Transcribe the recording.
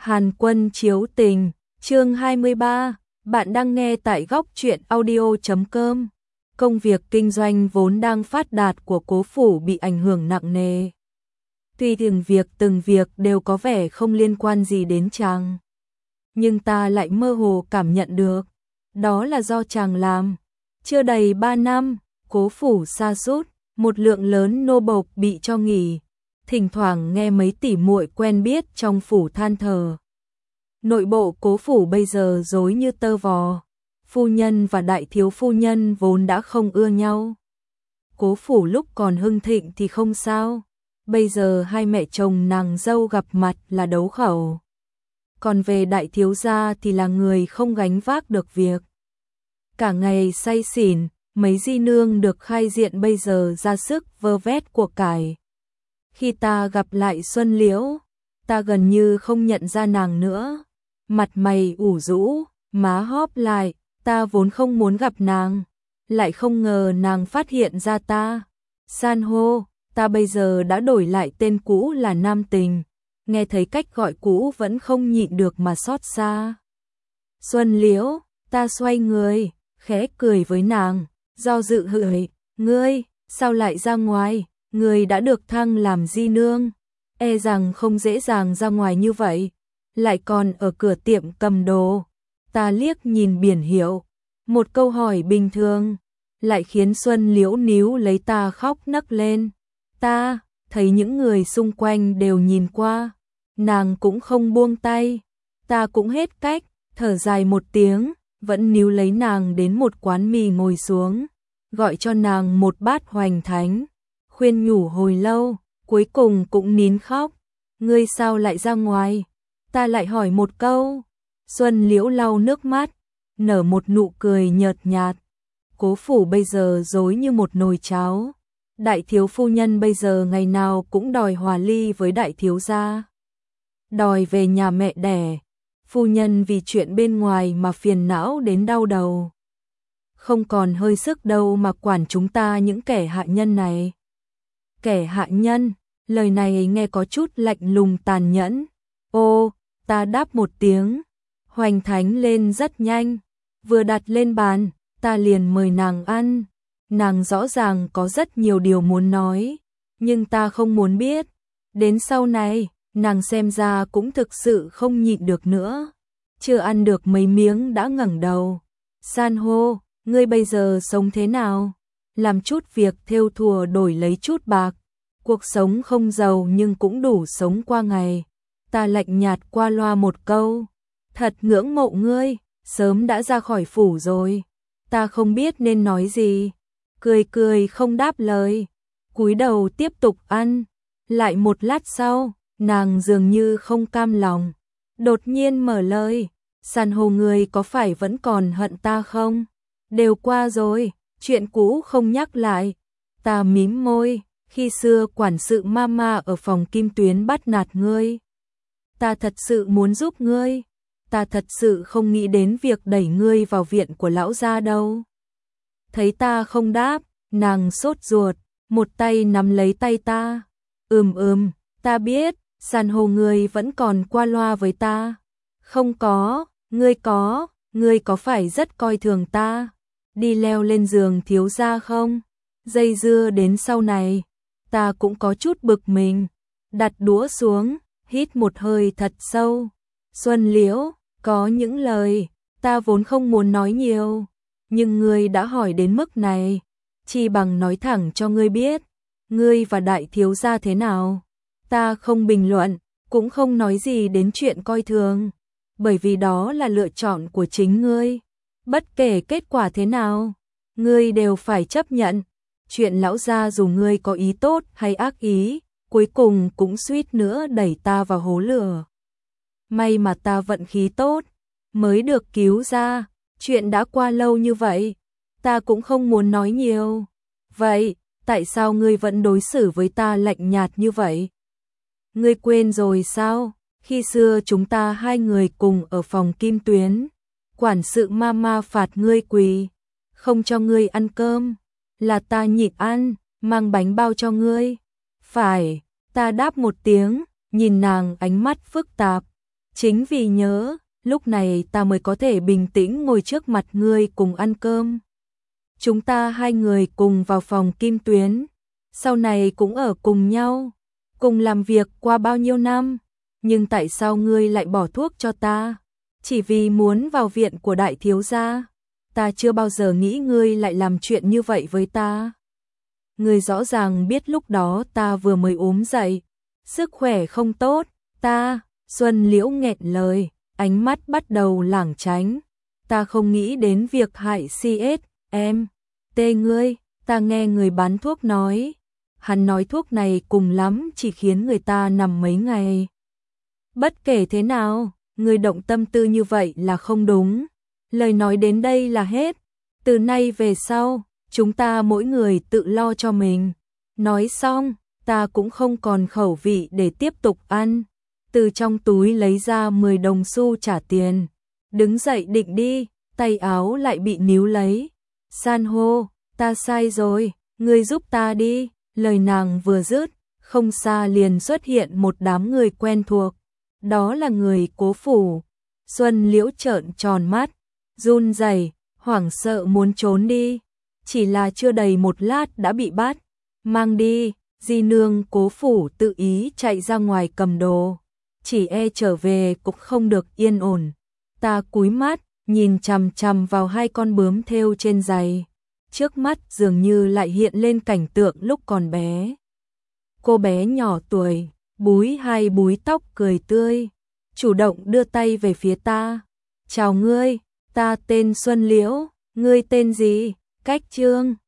Hàn Quân chiếu tình, chương 23, bạn đang nghe tại góc truyện audio.com. Công việc kinh doanh vốn đang phát đạt của Cố Phủ bị ảnh hưởng nặng nề. Tuy từng việc đều có vẻ không liên quan gì đến chàng, nhưng ta lại mơ hồ cảm nhận được, đó là do chàng làm. Chưa đầy 3 năm, Cố Phủ sa sút, một lượng lớn nô bộc bị cho nghỉ. Thỉnh thoảng nghe mấy tỷ muội quen biết trong phủ than thở. Nội bộ Cố Phủ bây giờ rối như tơ vò. Phu nhân và đại thiếu phu nhân vốn đã không ưa nhau. Cố Phủ lúc còn hưng thịnh thì không sao. Bây giờ hai mẹ chồng nàng dâu gặp mặt là đấu khẩu. Còn về đại thiếu gia thì là người không gánh vác được việc. Cả ngày say xỉn, mấy di nương được khai diện bây giờ ra sức vơ vét của cải. Khi ta gặp lại Xuân Liễu, ta gần như không nhận ra nàng nữa. Mặt mày ủ rũ, má hóp lại, ta vốn không muốn gặp nàng. Lại không ngờ nàng phát hiện ra ta. San hô, ta bây giờ đã đổi lại tên cũ là Nam Tình. Nghe thấy cách gọi cũ vẫn không nhịn được mà xót xa. Xuân Liễu, ta xoay người, khẽ cười với nàng, do dự hửi, ngươi, sao lại ra ngoài? Người đã được thăng làm di nương, e rằng không dễ dàng ra ngoài như vậy, lại còn ở cửa tiệm cầm đồ. Ta liếc nhìn biển hiệu, một câu hỏi bình thường, lại khiến Xuân Liễu níu lấy ta khóc nấc lên. Ta thấy những người xung quanh đều nhìn qua, nàng cũng không buông tay, ta cũng hết cách, thở dài một tiếng, vẫn níu lấy nàng đến một quán mì ngồi xuống, gọi cho nàng một bát hoành thánh. Khuyên nhủ hồi lâu, cuối cùng cũng nín khóc. Ngươi sao lại ra ngoài? Ta lại hỏi một câu. Xuân Liễu lau nước mắt, nở một nụ cười nhợt nhạt. Cố Phủ bây giờ rối như một nồi cháo. Đại thiếu phu nhân bây giờ ngày nào cũng đòi hòa ly với đại thiếu gia. Đòi về nhà mẹ đẻ. Phu nhân vì chuyện bên ngoài mà phiền não đến đau đầu. Không còn hơi sức đâu mà quản chúng ta những kẻ hạ nhân này. Kẻ hạ nhân, lời này nghe có chút lạnh lùng tàn nhẫn. Ô, ta đáp một tiếng, hoành thánh lên rất nhanh, vừa đặt lên bàn, ta liền mời nàng ăn. Nàng rõ ràng có rất nhiều điều muốn nói, nhưng ta không muốn biết. Đến sau này, nàng xem ra cũng thực sự không nhịn được nữa. Chưa ăn được mấy miếng đã ngẩng đầu. San hô, ngươi bây giờ sống thế nào? Làm chút việc thêu thùa đổi lấy chút bạc. Cuộc sống không giàu nhưng cũng đủ sống qua ngày. Ta lạnh nhạt qua loa một câu. Thật ngưỡng mộ ngươi, sớm đã ra khỏi phủ rồi. Ta không biết nên nói gì. Cười cười không đáp lời. Cúi đầu tiếp tục ăn. Lại một lát sau, nàng dường như không cam lòng. Đột nhiên mở lời. San hô ngươi có phải vẫn còn hận ta không? Đều qua rồi, chuyện cũ không nhắc lại. Ta mím môi, khi xưa quản sự mama ở phòng Kim Tuyến bắt nạt ngươi. Ta thật sự muốn giúp ngươi, ta thật sự không nghĩ đến việc đẩy ngươi vào viện của lão gia đâu. Thấy ta không đáp, nàng sốt ruột, một tay nắm lấy tay ta. Ta biết, San hô ngươi vẫn còn qua loa với ta. Không có, ngươi có phải rất coi thường ta? Đi leo lên giường thiếu gia không? Dây dưa đến sau này, ta cũng có chút bực mình. Đặt đũa xuống, hít một hơi thật sâu. Xuân Liễu, có những lời, ta vốn không muốn nói nhiều. Nhưng ngươi đã hỏi đến mức này, chỉ bằng nói thẳng cho ngươi biết. Ngươi và đại thiếu gia thế nào? Ta không bình luận, cũng không nói gì đến chuyện coi thường. Bởi vì đó là lựa chọn của chính ngươi. Bất kể kết quả thế nào, ngươi đều phải chấp nhận. Chuyện lão gia dù ngươi có ý tốt hay ác ý, cuối cùng cũng suýt nữa đẩy ta vào hố lửa. May mà ta vận khí tốt, mới được cứu ra. Chuyện đã qua lâu như vậy, ta cũng không muốn nói nhiều. Vậy, tại sao ngươi vẫn đối xử với ta lạnh nhạt như vậy? Ngươi quên rồi sao? Khi xưa chúng ta hai người cùng ở phòng Kim Tuyến. Quản sự mama phạt ngươi quỳ, không cho ngươi ăn cơm, là ta nhịn ăn, mang bánh bao cho ngươi. Phải, ta đáp một tiếng, nhìn nàng ánh mắt phức tạp. Chính vì nhớ, lúc này ta mới có thể bình tĩnh ngồi trước mặt ngươi cùng ăn cơm. Chúng ta hai người cùng vào phòng Kim Tuyến, sau này cũng ở cùng nhau, cùng làm việc qua bao nhiêu năm, nhưng tại sao ngươi lại bỏ thuốc cho ta? Chỉ vì muốn vào viện của đại thiếu gia? Ta chưa bao giờ nghĩ ngươi lại làm chuyện như vậy với ta. Ngươi rõ ràng biết lúc đó ta vừa mới ốm dậy, sức khỏe không tốt, ta, Xuân Liễu nghẹn lời, ánh mắt bắt đầu lảng tránh. Ta không nghĩ đến việc hại CS, em, tê ngươi, ta nghe người bán thuốc nói. Hắn nói thuốc này cùng lắm chỉ khiến người ta nằm mấy ngày. Bất kể thế nào, ngươi động tâm tư như vậy là không đúng. Lời nói đến đây là hết. Từ nay về sau, chúng ta mỗi người tự lo cho mình. Nói xong, ta cũng không còn khẩu vị để tiếp tục ăn. Từ trong túi lấy ra 10 đồng xu trả tiền. Đứng dậy định đi, tay áo lại bị níu lấy. San hô, ta sai rồi, ngươi giúp ta đi. Lời nàng vừa dứt, không xa liền xuất hiện một đám người quen thuộc. Đó là người Cố phủ. Xuân Liễu trợn tròn mắt, run rẩy, hoảng sợ muốn trốn đi. Chỉ là chưa đầy một lát đã bị bắt. Mang đi, di nương Cố phủ tự ý chạy ra ngoài cầm đồ. Chỉ e trở về cũng không được yên ổn. Ta cúi mắt, nhìn chằm chằm vào hai con bướm thêu trên giày. Trước mắt dường như lại hiện lên cảnh tượng lúc còn bé. Cô bé nhỏ tuổi, búi hai búi tóc cười tươi, chủ động đưa tay về phía ta. Chào ngươi, ta tên Xuân Liễu, ngươi tên gì? Cách Trương.